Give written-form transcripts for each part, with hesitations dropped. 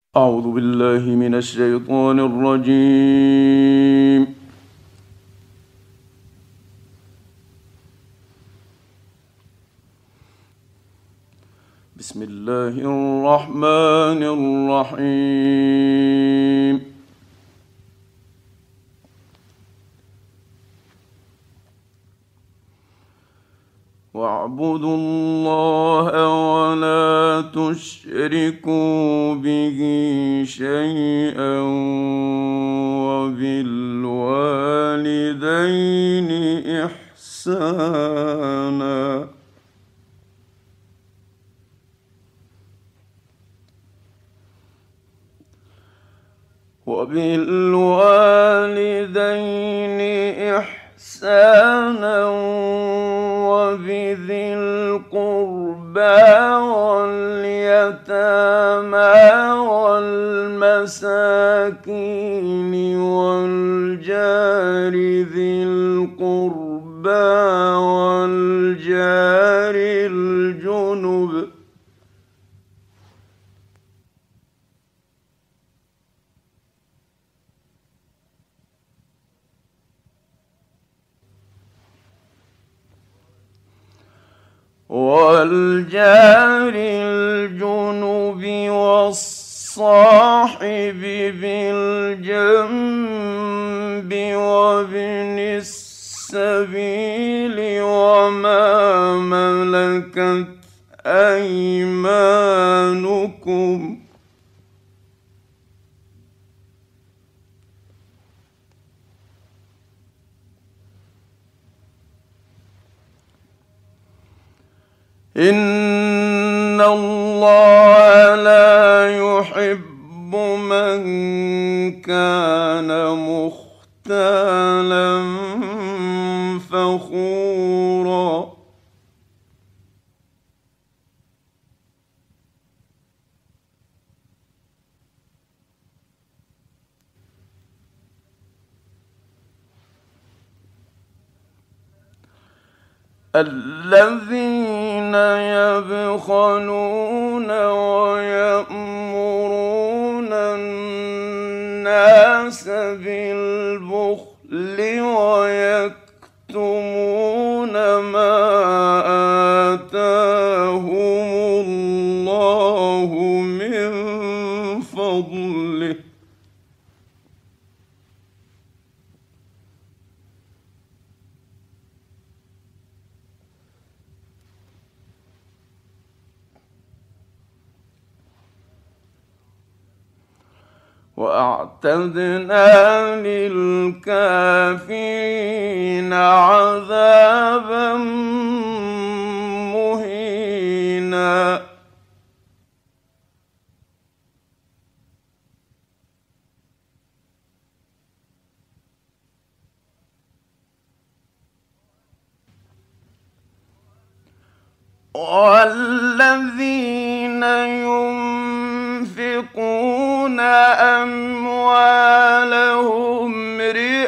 أعوذ بالله من الشيطان الرجيم. بسم الله الرحمن الرحيم. واعبدوا الله ولا تشركوا به شيئا وبالوالدين إحسانا. وبذي القربى واليتامى والمساكين والجار ذي القربى والجار الجنب والصاحب بالجنب وابن السبيل وما ملكت أيمانكم إن الله لا يحب من كان مختالا فخورا. الذين يبخلون ويأمرون الناس بالبخل ويكتمون ما آتاهم الله من فضله وأعتدنا للكافرين عذابا مهينا. والذين ينفقون أموالهم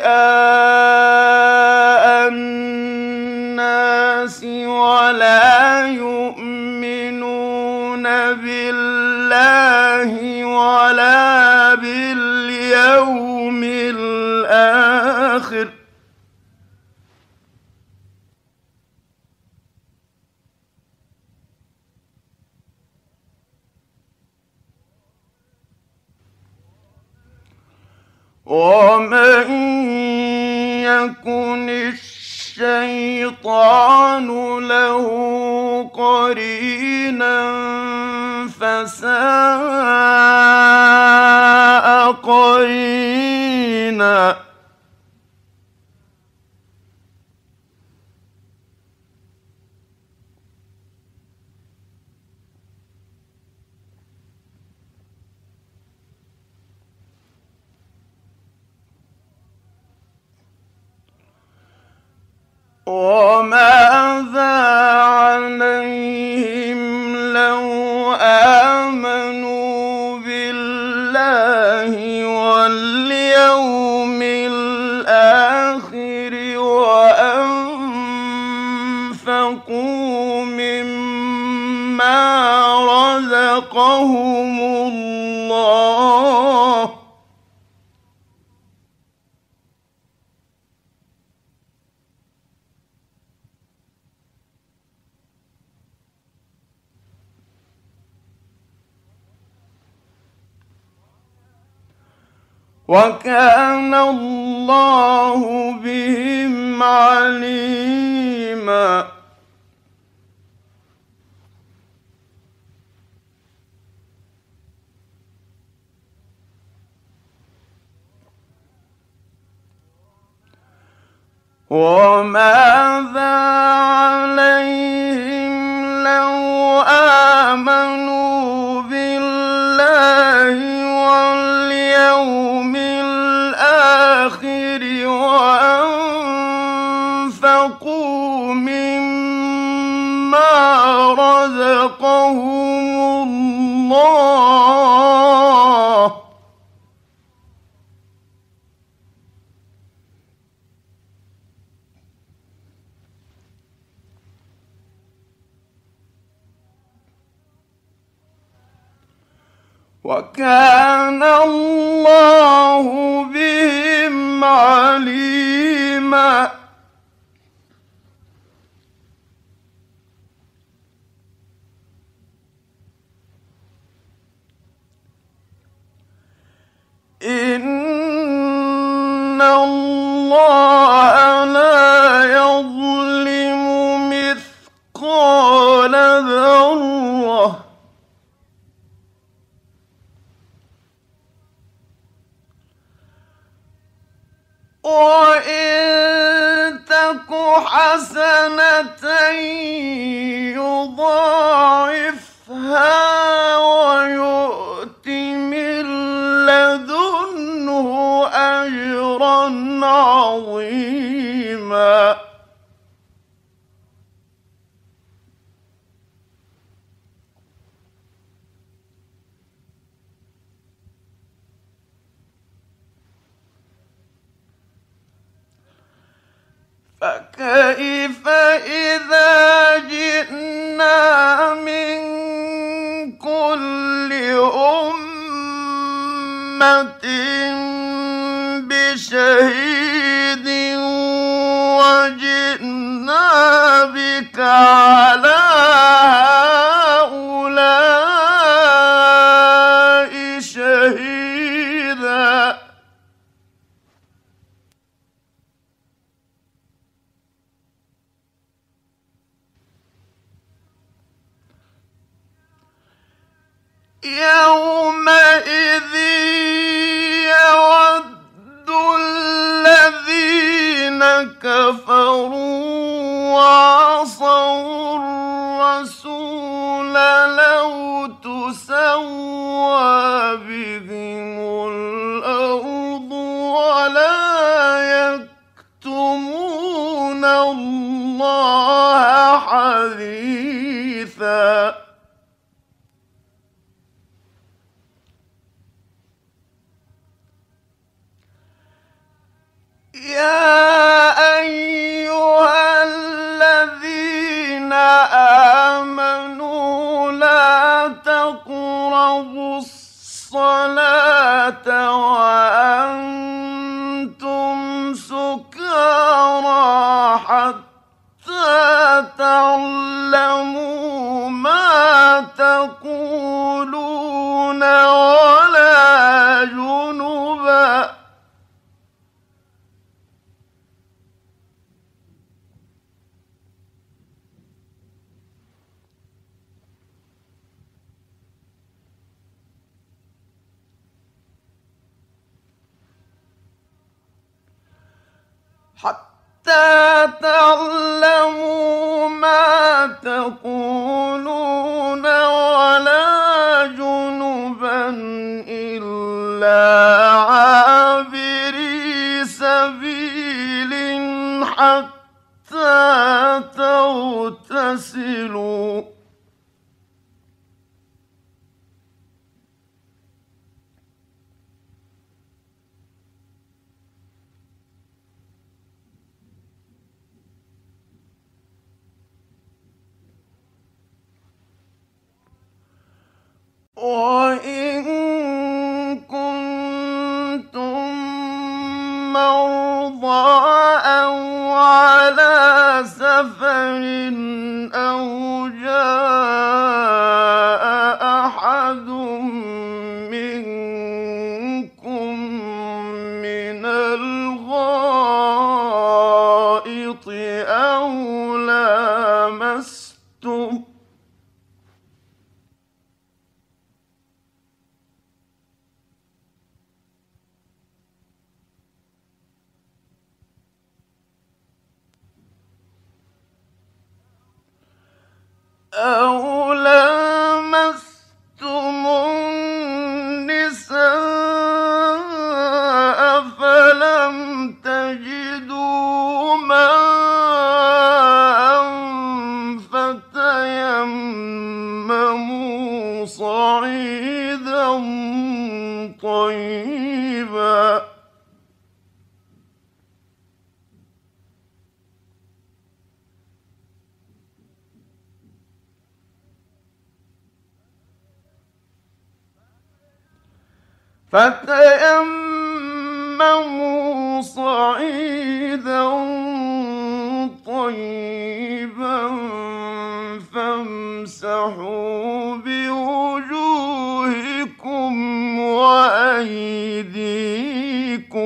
رئاء الناس ولا يؤمنون بالله ولا باليوم الآخر ومن يكن الشيطان له قرينا فساء قرينا. وماذا عليهم لو آمنوا بالله واليوم الآخر وأنفقوا مما رزقهم الله الله وكان الله بهم عليما وماذا عليهم لو آمنوا بالله واليوم الآخر وأنفقوا مما رزقهم الله وكان الله بهم عليما إن الله لا يظلم مثقال ذرة وإن تك حسنة يضاعفها ويؤت من لدنه أجرا عظيما فكيف إذا جئنا من كل أمة بشهيد وجئنا بك على هؤلاء شهيدا يومئذ يود الذين كفروا وعصوا الرسول لو تسوى بهم الأرض ولا يكتمون الله حديثا يا أيها الذين آمنوا لا تقربوا الصلاة وأنتم سكارى حتى تعلموا ما تقولون ولا جنبا حتى تعلموا ما تقولون ولا جنبا إلا عابري سبيل حتى تغتسلوا وإن أو على سفر أو جاء أحد منكم من الغائط أو لامستم النساء فلم تجدوا ماء فتيمموا صعيدا طيبا طيبا فامسحوا بوجوهكم وأيديكم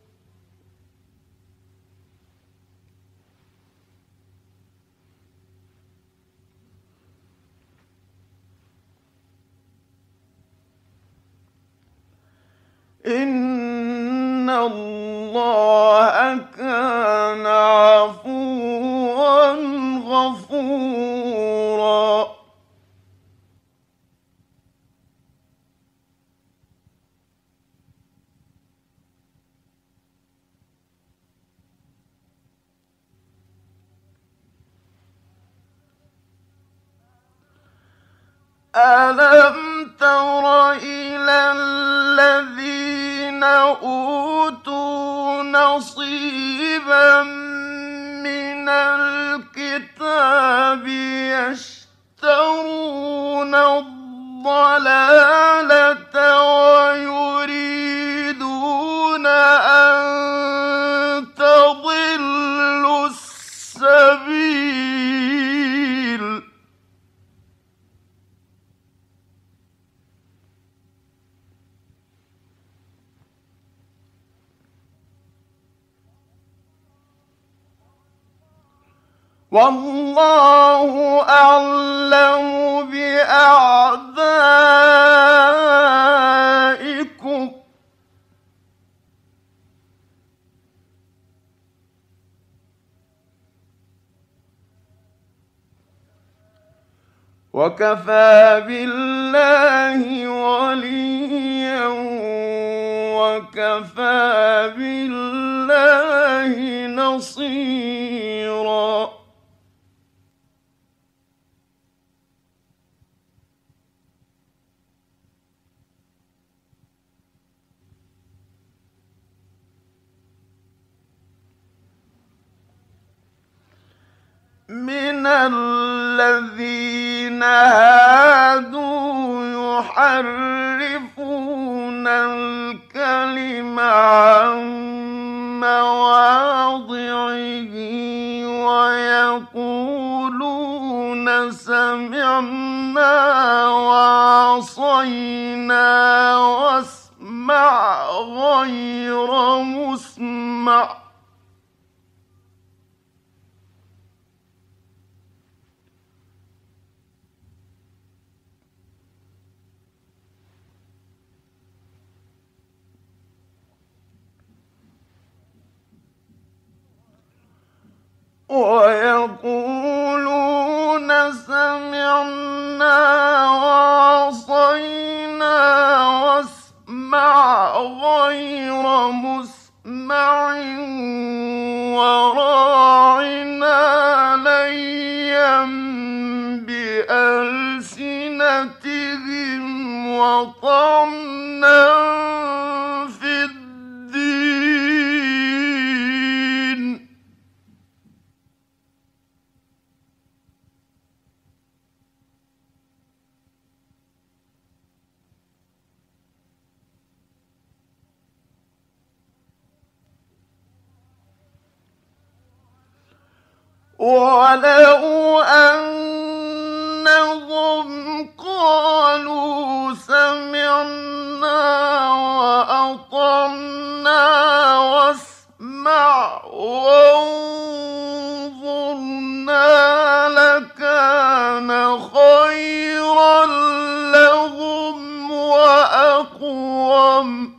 إن الله كان عفوا غفورا ألم تر إلى الذين أوتوا نصيبا من الكتاب يشترون الضلالة ويريدون أن تضلوا السبيل والله أعلم بأعدائكم وكفى بالله وليا وكفى بالله نصيرا من الذين هادوا يحرفون الكلم عن مواضعه ويقولون سمعنا وعصينا واسمع غير مسمع ويقولون سمعنا وعصينا واسمع غير مسمع وراعنا ليا بألسنتهم وطعنا في الدين وَلَوْ أَنَّهُمْ قَالُوا سَمِعْنَا وَأَطَعْنَا وَاسْمَعْ وَانظُرْنَا لَكَانَ خَيْرًا لَّهُمْ وَأَقْوَمَ.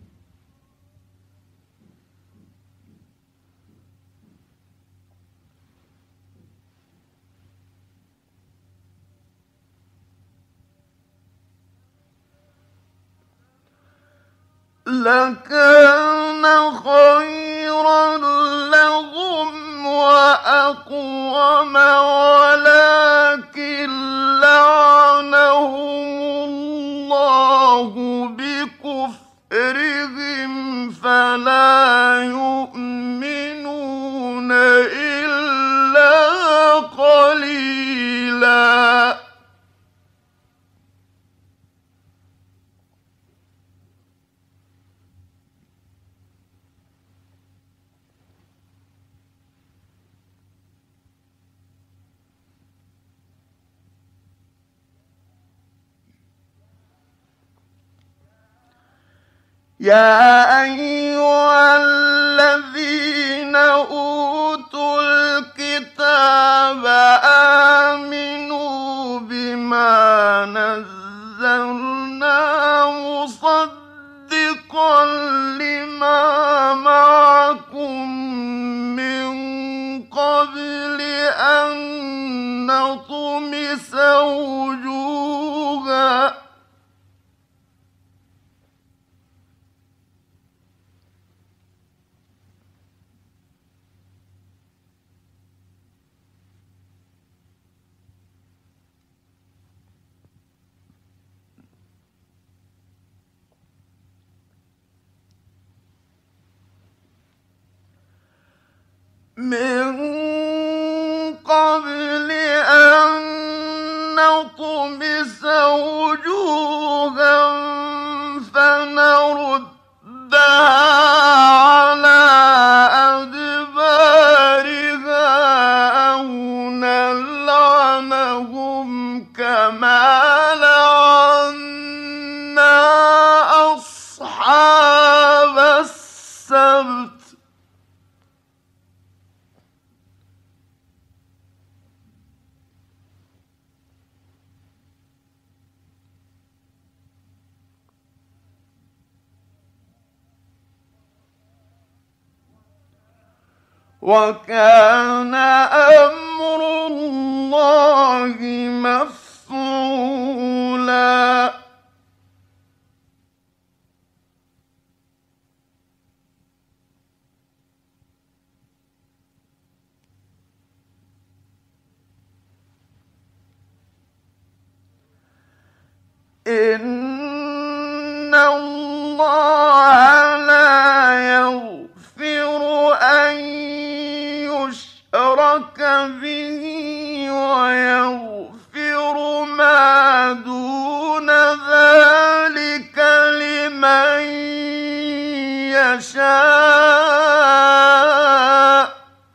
لَكَانَ خَيْرًا لَّهُمْ وَأَقْوَمَ وَلَٰكِن لَّعَنَهُمُ اللَّهُ بِكُفْرِهِمْ فَلَا يُؤْمِنُونَ إِلَّا قَلِيلًا. يَا أَيُّهَا الَّذِينَ أُوتُوا الْكِتَابَ آمِنُوا بِمَا نَزَّلْنَا مُصَدِّقًا لِّمَا مَعَكُم مِّن قَبْلِ أَن نَّطْمِسَ وُجُوهًا من قبل أن نطمس وجوها فنردها على أدبارها أو نلعنهم كما لعنا أصحاب السبت. وَكَانَ أَمْرُ اللَّهِ مَفْعُولًا. إِنَّ اللَّهَ لَا يَغْفِرُ أَن يُشْرَكَ بِهِ وَيَغْفِرُ مَا دُونَ ذَٰلِكَ لِمَن يَشَاءُ.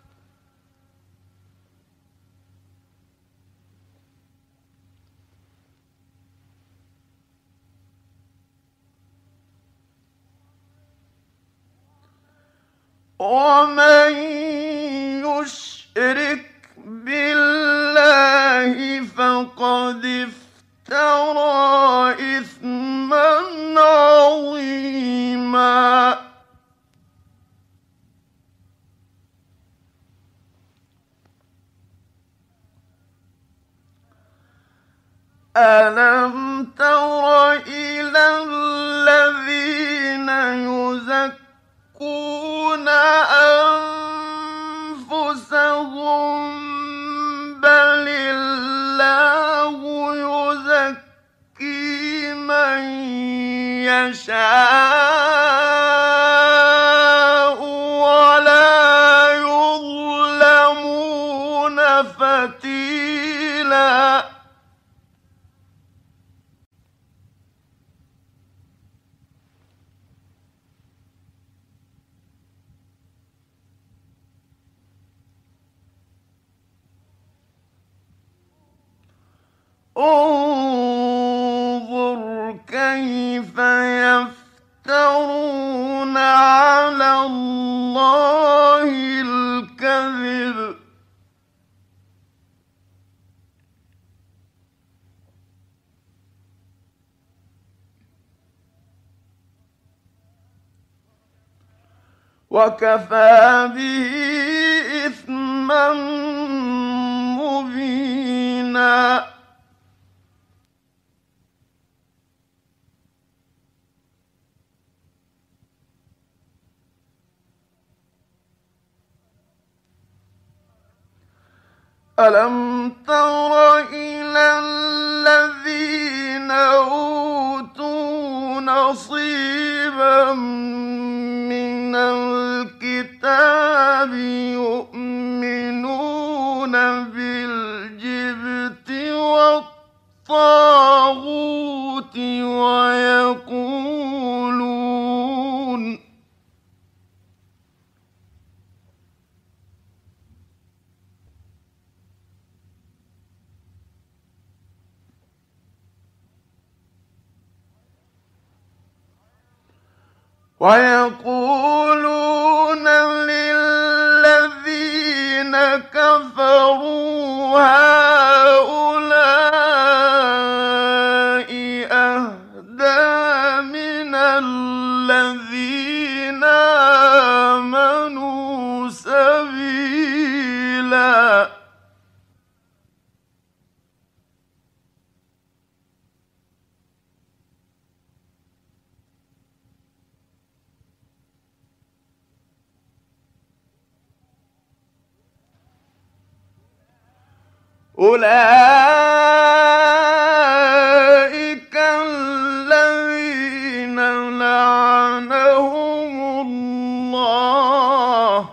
وَمَن يُشْرِكْ بِاللَّهِ فَقَدِ افْتَرَىٰ إِثْمًا عَظِيمًا. أَلَمْ تَرَ إِلَى الَّذِينَ يُزَكُّونَ أَنفُسَهُم بَلِ اللَّهُ يُزَكِّي مَن يَشَاءُ وَلَا يُظْلَمُونَ فَتِيلًا. انظُرْ كَيْفَ يَفْتَرُونَ عَلَى اللَّهِ الْكَذِبَ وَكَفَىٰ بِهِ إِثْمًا مُّبِينًا أَلَمْ تَرَ إِلَى الَّذِينَ أُوتُوا نَصِيبًا مِّنَ الْكِتَابِ يُؤْمِنُونَ بِالْجِبْتِ وَالطَّاغُوتِ ويقولون للذين كفروا هؤلاء أهدى من الذين آمنوا سبيلا أولئك الذين لعنهم الله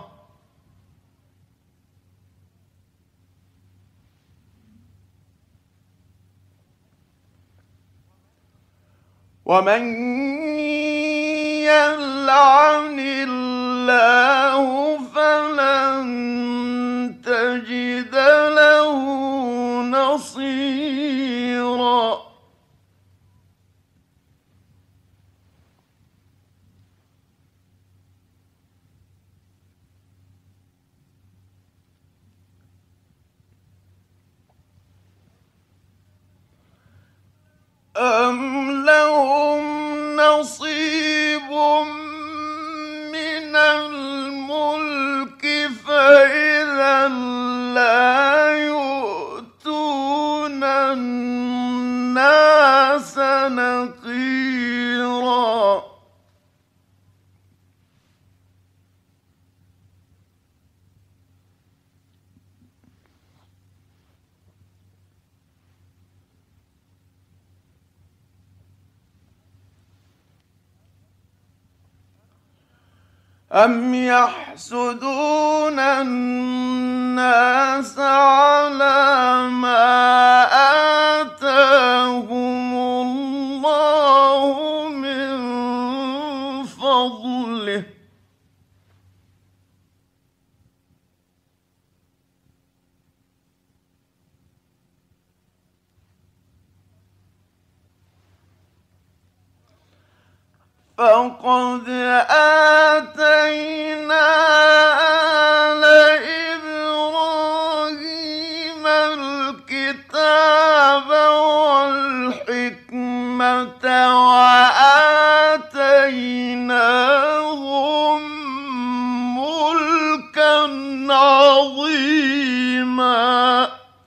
ومن يلعن الله فلن تجد له نصيرا أَمْ لَهُمْ نَصِيبٌ مِّنَ الْمُلْكِ فَإِذًا لَّا يُؤْتُونَ النَّاسَ نَقِيرًا أَمْ يَحْسُدُونَ النَّاسَ عَلَىٰ مَا آتَاهُمُ اللَّهُ مِن فَضْلِهِ ۖ فَقَدْ آتَيْنَا آلَ إِبْرَاهِيمَ الْكِتَابَ وَالْحِكْمَةَ وَآتَيْنَاهُم مُّلْكًا عَظِيمًا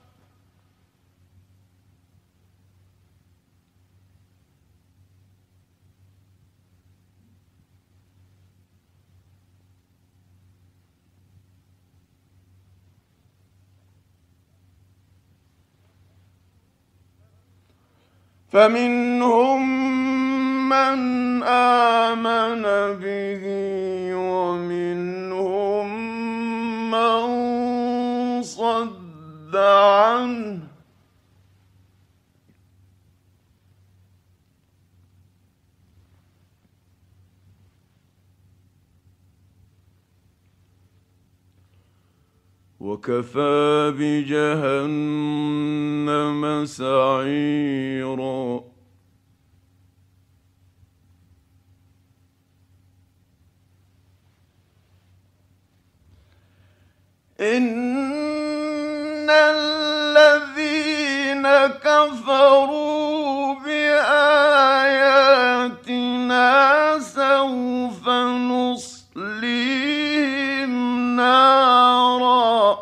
فَمِنْهُم مَّنْ آمَنَ بِهِ وَمِنْهُم مَّن صَدَّ عَنْهُ ۚ وكفى بجهنم سعيرا إن الذين كفروا بآياتنا سوف نصليهم نارا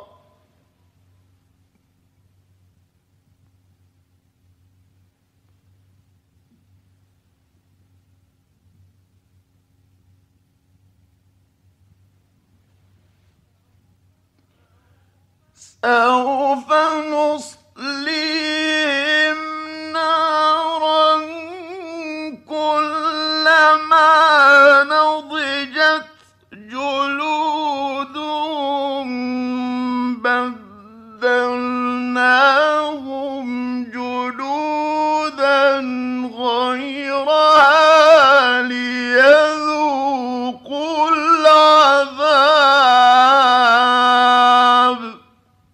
سوف نصليهم نارا كلما نضجت جلودهم بدلناهم جلودا غيرها ليذوقوا العذاب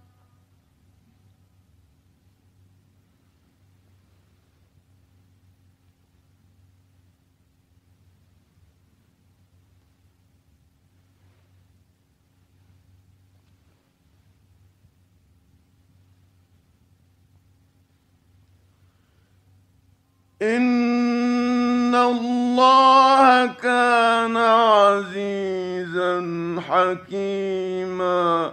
إن الله كان عزيزا حكيما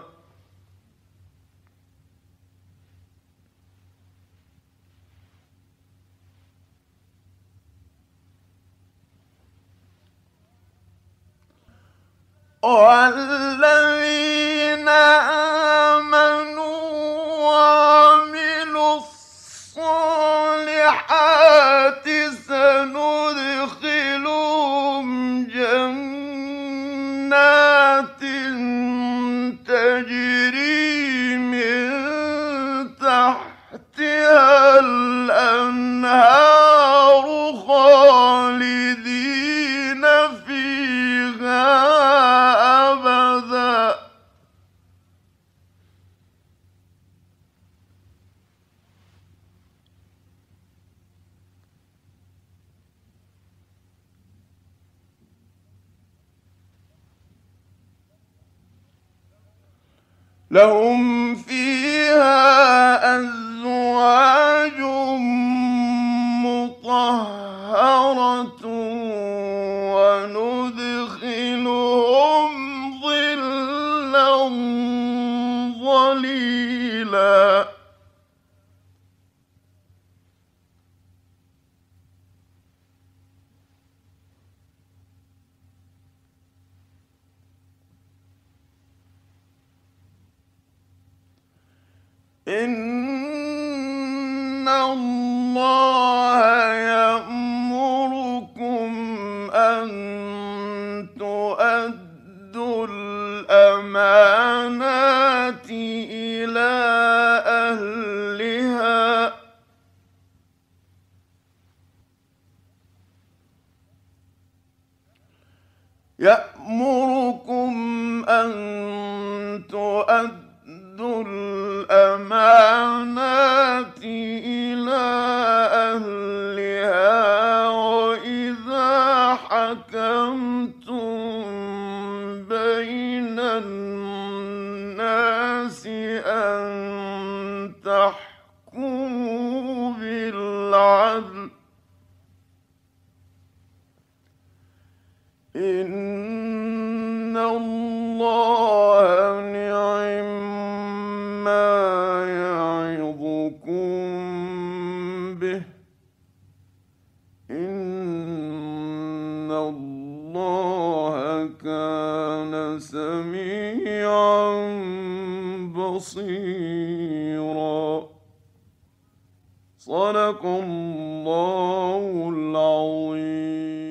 والذين آمنوا وعملوا الصالحات سندخلهم جنات تجري من تحتها الأنهار خالدين فيها أبدا لهم فيها أزواج مطهرة وندخلهم ظلا ظليلا إن الله يأمركم أن تؤدوا الأمانات إلى أهلها يأمركم أن تؤدوا الأمانات إلى أهلها وإذا حكمتم بين الناس أن تحكموا بالعدل إن الله نعم ما يعظكم به إن الله كان سميعا بصيرا صدق الله العظيم.